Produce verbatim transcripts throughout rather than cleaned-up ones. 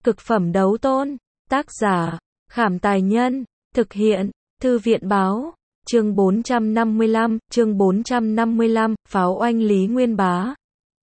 Cực phẩm đấu tôn. Tác giả, Khảm Tài Nhân. Thực hiện, Thư viện Báo. Chương bốn trăm năm mươi lăm, chương bốn trăm năm mươi lăm, pháo oanh Lý Nguyên Bá.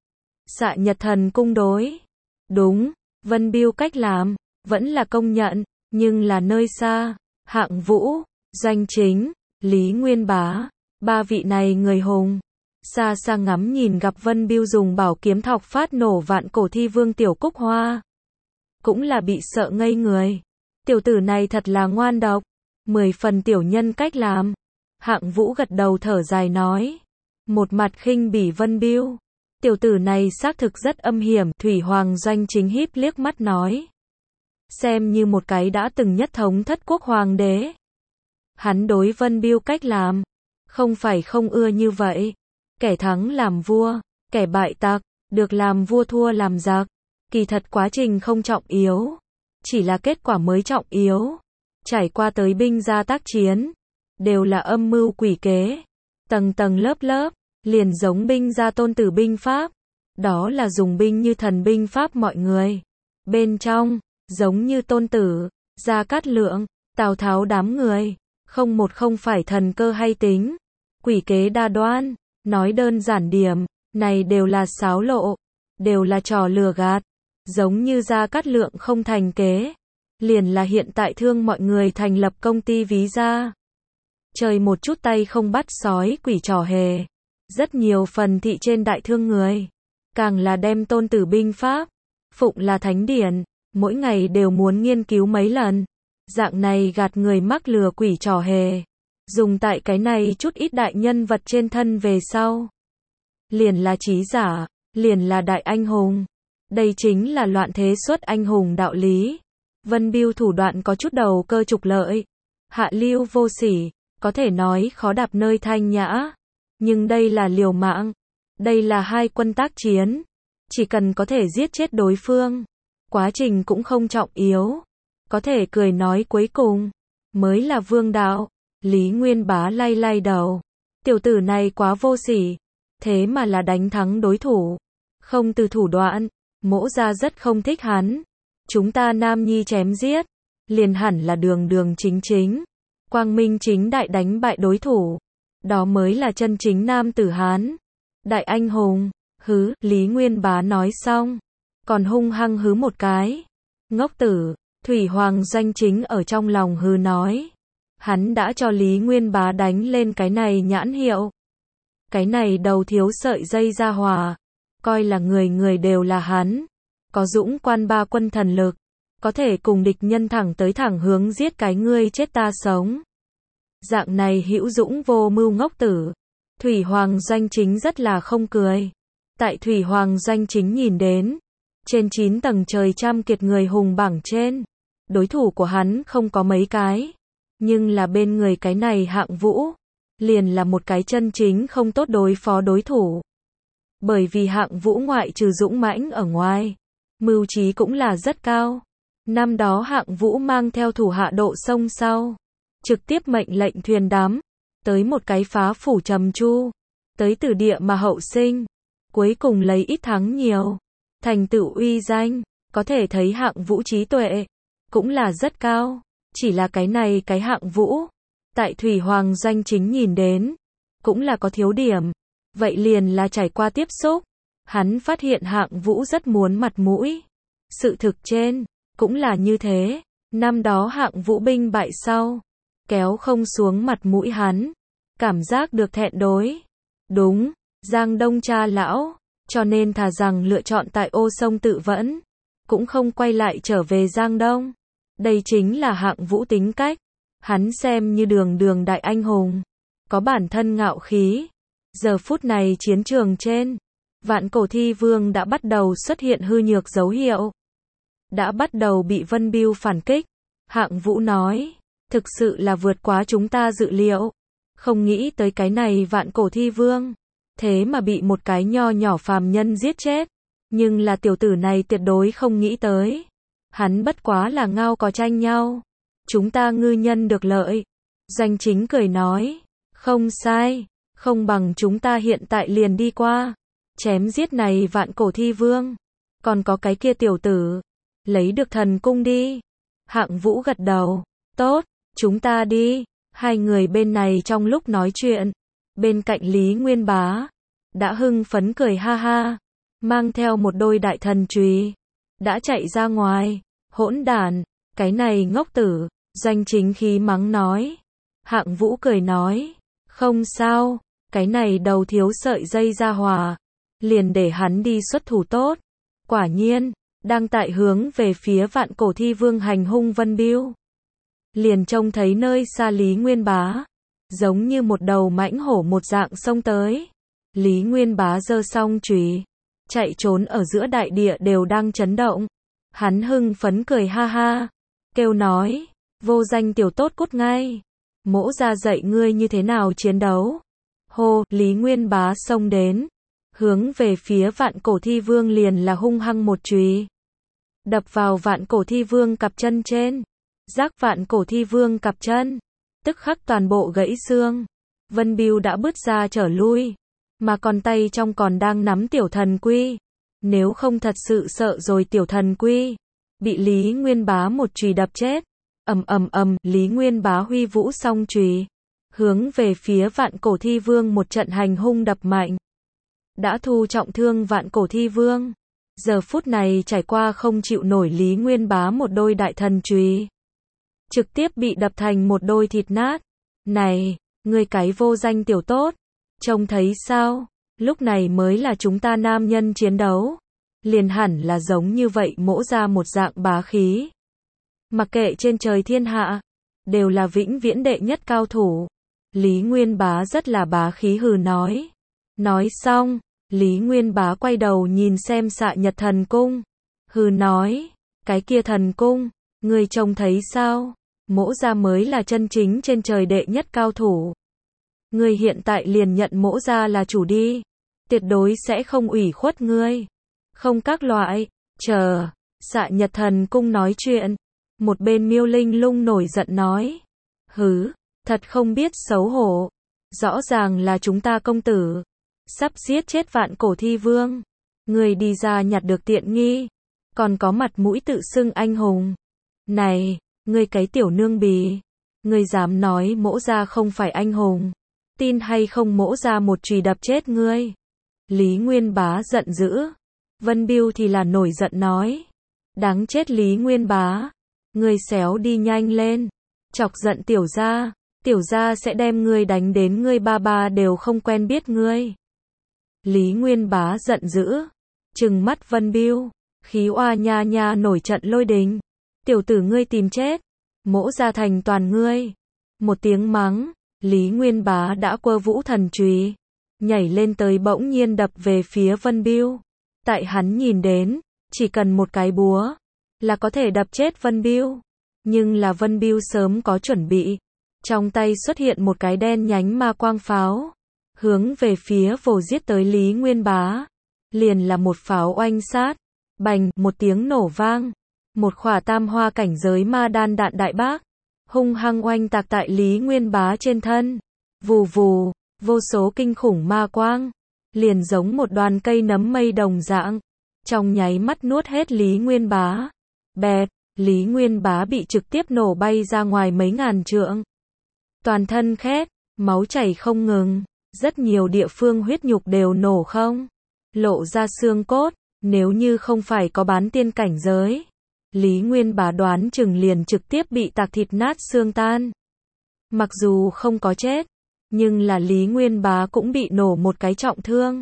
Xạ Nhật Thần Cung đối. Đúng, Vân Biêu cách làm, vẫn là công nhận, nhưng là nơi xa. Hạng Vũ, Doanh Chính, Lý Nguyên Bá, ba vị này người hùng. Xa xa ngắm nhìn gặp Vân Biêu dùng bảo kiếm thọc phát nổ vạn cổ thi vương Tiểu Cúc Hoa. Cũng là bị sợ ngây người. Tiểu tử này thật là ngoan độc. Mười phần tiểu nhân cách làm. Hạng Vũ gật đầu thở dài nói. Một mặt khinh bỉ Vân Biêu. Tiểu tử này xác thực rất âm hiểm. Thủy Hoàng Doanh Chính híp liếc mắt nói. Xem như một cái đã từng nhất thống thất quốc hoàng đế. Hắn đối Vân Biêu cách làm. Không phải không ưa như vậy. Kẻ thắng làm vua, kẻ bại tặc, được làm vua thua làm giặc. Kỳ thật quá trình không trọng yếu. Chỉ là kết quả mới trọng yếu. Trải qua tới binh gia tác chiến. Đều là âm mưu quỷ kế. Tầng tầng lớp lớp. Liền giống binh gia tôn tử binh pháp. Đó là dùng binh như thần binh pháp mọi người. Bên trong, giống như tôn tử, Gia Cát Lượng, Tào Tháo đám người. Không một không phải thần cơ hay tính. Quỷ kế đa đoan. Nói đơn giản điểm, này đều là xáo lộ. Đều là trò lừa gạt. Giống như Gia Cát Lượng không thành kế. Liền là hiện tại thương mọi người thành lập công ty ví da. Chơi một chút tay không bắt sói quỷ trò hề. Rất nhiều phần thị trên đại thương người. Càng là đem tôn tử binh pháp. Phụng là thánh điển. Mỗi ngày đều muốn nghiên cứu mấy lần. Dạng này gạt người mắc lừa quỷ trò hề. Dùng tại cái này chút ít đại nhân vật trên thân về sau. Liền là trí giả. Liền là đại anh hùng. Đây chính là loạn thế xuất anh hùng đạo lý. Vân Biêu thủ đoạn có chút đầu cơ trục lợi. Hạ lưu vô sỉ. Có thể nói khó đạp nơi thanh nhã. Nhưng đây là liều mạng. Đây là hai quân tác chiến. Chỉ cần có thể giết chết đối phương. Quá trình cũng không trọng yếu. Có thể cười nói cuối cùng. Mới là vương đạo. Lý Nguyên Bá lay lay đầu. Tiểu tử này quá vô sỉ. Thế mà là đánh thắng đối thủ. Không từ thủ đoạn. Mỗ gia rất không thích hắn. Chúng ta nam nhi chém giết. Liền hẳn là đường đường chính chính. Quang minh chính đại đánh bại đối thủ. Đó mới là chân chính nam tử Hán. Đại anh hùng. Hứ, Lý Nguyên Bá nói xong. Còn hung hăng hứ một cái. Ngốc tử. Thủy Hoàng Doanh Chính ở trong lòng hứ nói. Hắn đã cho Lý Nguyên Bá đánh lên cái này nhãn hiệu. Cái này đầu thiếu sợi dây ra hòa. Coi là người người đều là hắn. Có dũng quan ba quân thần lực. Có thể cùng địch nhân thẳng tới thẳng hướng giết cái ngươi chết ta sống. Dạng này hữu dũng vô mưu ngốc tử. Thủy Hoàng Doanh Chính rất là không cười. Tại Thủy Hoàng Doanh Chính nhìn đến. Trên chín tầng trời trăm kiệt người hùng bảng trên. Đối thủ của hắn không có mấy cái. Nhưng là bên người cái này Hạng Vũ. Liền là một cái chân chính không tốt đối phó đối thủ. Bởi vì Hạng Vũ ngoại trừ dũng mãnh ở ngoài. Mưu trí cũng là rất cao. Năm đó Hạng Vũ mang theo thủ hạ độ sông sau. Trực tiếp mệnh lệnh thuyền đắm. Tới một cái phá phủ trầm chu. Tới từ địa mà hậu sinh. Cuối cùng lấy ít thắng nhiều. Thành tựu uy danh. Có thể thấy Hạng Vũ trí tuệ. Cũng là rất cao. Chỉ là cái này cái Hạng Vũ. Tại Thủy Hoàng Doanh Chính nhìn đến. Cũng là có thiếu điểm. Vậy liền là trải qua tiếp xúc. Hắn phát hiện Hạng Vũ rất muốn mặt mũi. Sự thực trên. Cũng là như thế. Năm đó Hạng Vũ binh bại sau. Kéo không xuống mặt mũi hắn. Cảm giác được thẹn đối. Đúng. Giang Đông cha lão. Cho nên thà rằng lựa chọn tại ô sông tự vẫn. Cũng không quay lại trở về Giang Đông. Đây chính là Hạng Vũ tính cách. Hắn xem như đường đường đại anh hùng. Có bản thân ngạo khí. Giờ phút này chiến trường trên. Vạn cổ thi vương đã bắt đầu xuất hiện hư nhược dấu hiệu. Đã bắt đầu bị Vân Biêu phản kích. Hạng Vũ nói. Thực sự là vượt quá chúng ta dự liệu. Không nghĩ tới cái này vạn cổ thi vương. Thế mà bị một cái nho nhỏ phàm nhân giết chết. Nhưng là tiểu tử này tuyệt đối không nghĩ tới. Hắn bất quá là ngao có tranh nhau. Chúng ta ngư nhân được lợi. Doanh Chính cười nói. Không sai. Không bằng chúng ta hiện tại liền đi qua. Chém giết này vạn cổ thi vương. Còn có cái kia tiểu tử. lấy được thần cung đi. Hạng Vũ gật đầu, tốt, chúng ta đi. Hai người bên này trong lúc nói chuyện, bên cạnh Lý Nguyên Bá, đã hưng phấn cười ha ha, mang theo một đôi đại thần chùy, đã chạy ra ngoài. Hỗn đản, cái này ngốc tử, Doanh Chính khí mắng nói. Hạng Vũ cười nói, không sao, cái này đầu thiếu sợi dây ra hòa, liền để hắn đi xuất thủ tốt. Quả nhiên, đang tại hướng về phía Vạn Cổ Thi Vương hành hung Vân Bưu, liền trông thấy nơi xa Lý Nguyên Bá, giống như một đầu mãnh hổ một dạng xông tới. Lý Nguyên Bá giơ song chùy, chạy trốn ở giữa đại địa đều đang chấn động. Hắn hưng phấn cười ha ha, kêu nói, vô danh tiểu tốt cút ngay, mỗ ra dạy ngươi như thế nào chiến đấu. Hô, Lý Nguyên Bá xông đến, hướng về phía Vạn Cổ Thi Vương liền là hung hăng một chùy, đập vào Vạn Cổ Thi Vương cặp chân trên. Giác Vạn Cổ Thi Vương cặp chân, tức khắc toàn bộ gãy xương. Vân Bưu đã bứt ra trở lui, mà còn tay trong còn đang nắm tiểu thần quy. Nếu không thật sự sợ rồi tiểu thần quy bị Lý Nguyên Bá một chùy đập chết. Ầm ầm ầm, Lý Nguyên Bá huy vũ song chùy, hướng về phía Vạn Cổ Thi Vương một trận hành hung đập mạnh. Đã thu trọng thương Vạn Cổ Thi Vương, giờ phút này trải qua không chịu nổi Lý Nguyên Bá một đôi đại thần chùy, trực tiếp bị đập thành một đôi thịt nát. Này, ngươi cái vô danh tiểu tốt, trông thấy sao? Lúc này mới là chúng ta nam nhân chiến đấu, liền hẳn là giống như vậy mỗ ra một dạng bá khí. Mặc kệ trên trời thiên hạ, đều là vĩnh viễn đệ nhất cao thủ. Lý Nguyên Bá rất là bá khí hừ nói. Nói xong, Lý Nguyên Bá quay đầu nhìn xem Xạ Nhật Thần Cung, hừ nói, cái kia thần cung, ngươi trông thấy sao? Mỗ ra mới là chân chính trên trời đệ nhất cao thủ. Ngươi hiện tại liền nhận mỗ ra là chủ đi, tuyệt đối sẽ không ủy khuất ngươi. Không các loại, chờ, Xạ Nhật Thần Cung nói chuyện, một bên Miêu Linh Lung nổi giận nói, hứ, thật không biết xấu hổ, rõ ràng là chúng ta công tử, sắp giết chết Vạn Cổ Thi Vương, ngươi đi ra nhặt được tiện nghi, còn có mặt mũi tự xưng anh hùng. Này, ngươi cái tiểu nương bì, ngươi dám nói mỗ ra không phải anh hùng, tin hay không mỗ ra một chùy đập chết ngươi. Lý Nguyên Bá giận dữ. Vân Bưu thì là nổi giận nói, đáng chết Lý Nguyên Bá, ngươi xéo đi nhanh lên, chọc giận tiểu gia, tiểu gia sẽ đem ngươi đánh đến ngươi ba ba đều không quen biết ngươi. Lý Nguyên Bá giận dữ, trừng mắt Vân Bưu, khí oa nha nha nổi trận lôi đình, tiểu tử ngươi tìm chết, mỗ ra thành toàn ngươi. Một tiếng mắng, Lý Nguyên Bá đã quơ vũ thần chùy, nhảy lên tới bỗng nhiên đập về phía Vân Bưu. Tại hắn nhìn đến, chỉ cần một cái búa là có thể đập chết Vân Bưu. Nhưng là Vân Bưu sớm có chuẩn bị, trong tay xuất hiện một cái đen nhánh ma quang pháo, hướng về phía vồ giết tới Lý Nguyên Bá. Liền là một pháo oanh sát, bành, một tiếng nổ vang, một khỏa tam hoa cảnh giới ma đan đạn đại bác, hung hăng oanh tạc tại Lý Nguyên Bá trên thân. Vù vù, vô số kinh khủng ma quang, liền giống một đoàn cây nấm mây đồng dạng, trong nháy mắt nuốt hết Lý Nguyên Bá. Bẹt, Lý Nguyên Bá bị trực tiếp nổ bay ra ngoài mấy ngàn trượng. Toàn thân khét, máu chảy không ngừng, rất nhiều địa phương huyết nhục đều nổ không, lộ ra xương cốt, nếu như không phải có bán tiên cảnh giới, Lý Nguyên Bá đoán chừng liền trực tiếp bị tạc thịt nát xương tan. Mặc dù không có chết, nhưng là Lý Nguyên Bá cũng bị nổ một cái trọng thương.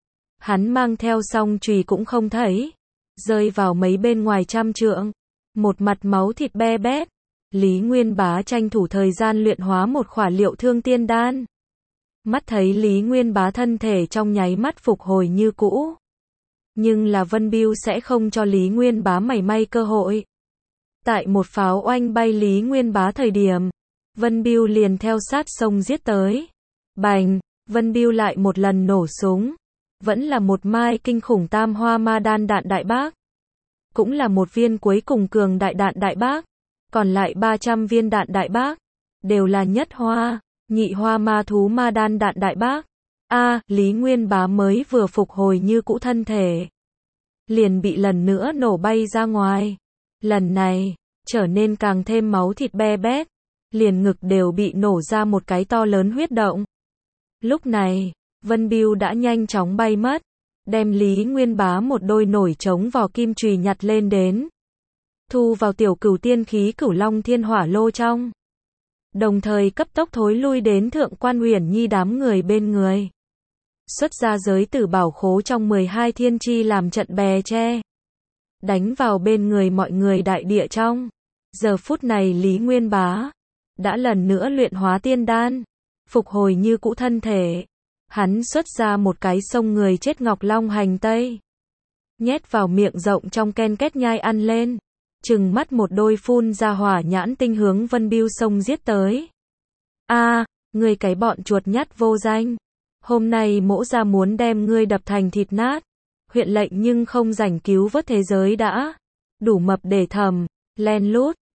Hắn mang theo song chùy cũng không thấy, rơi vào mấy bên ngoài trăm trượng, một mặt máu thịt be bét. Lý Nguyên Bá tranh thủ thời gian luyện hóa một khỏa liệu thương tiên đan. Mắt thấy Lý Nguyên Bá thân thể trong nháy mắt phục hồi như cũ. Nhưng là Vân Bưu sẽ không cho Lý Nguyên Bá mảy may cơ hội. Tại một pháo oanh bay Lý Nguyên Bá thời điểm, Vân Bưu liền theo sát sông giết tới. Bành, Vân Bưu lại một lần nổ súng. Vẫn là một mai kinh khủng tam hoa ma đan đạn đại bác. Cũng là một viên cuối cùng cường đại đạn đại bác. Còn lại ba trăm viên đạn đại bác, đều là nhất hoa, nhị hoa ma thú ma đan đạn đại bác. A, à, Lý Nguyên Bá mới vừa phục hồi như cũ thân thể, liền bị lần nữa nổ bay ra ngoài. Lần này, trở nên càng thêm máu thịt be bét, liền ngực đều bị nổ ra một cái to lớn huyết động. Lúc này, Vân Bưu đã nhanh chóng bay mất, đem Lý Nguyên Bá một đôi nổi trống vỏ kim chùy nhặt lên đến, thu vào tiểu cửu tiên khí Cửu Long Thiên Hỏa Lô trong. Đồng thời cấp tốc thối lui đến Thượng Quan Uyển Nhi đám người bên người. Xuất ra giới tử bảo khố trong mười hai thiên chi làm trận bè che, đánh vào bên người mọi người đại địa trong. Giờ phút này Lý Nguyên Bá đã lần nữa luyện hóa tiên đan, phục hồi như cũ thân thể. Hắn xuất ra một cái sông người chết Ngọc Long hành tây, nhét vào miệng rộng trong ken két nhai ăn lên, trừng mắt một đôi phun ra hỏa nhãn tinh hướng Vân Bưu sông giết tới. A, à, ngươi cái bọn chuột nhắt vô danh, hôm nay mỗ ra muốn đem ngươi đập thành thịt nát. Huyện lệnh nhưng không rảnh cứu vớt thế giới đã, đủ mập để thầm, len lút,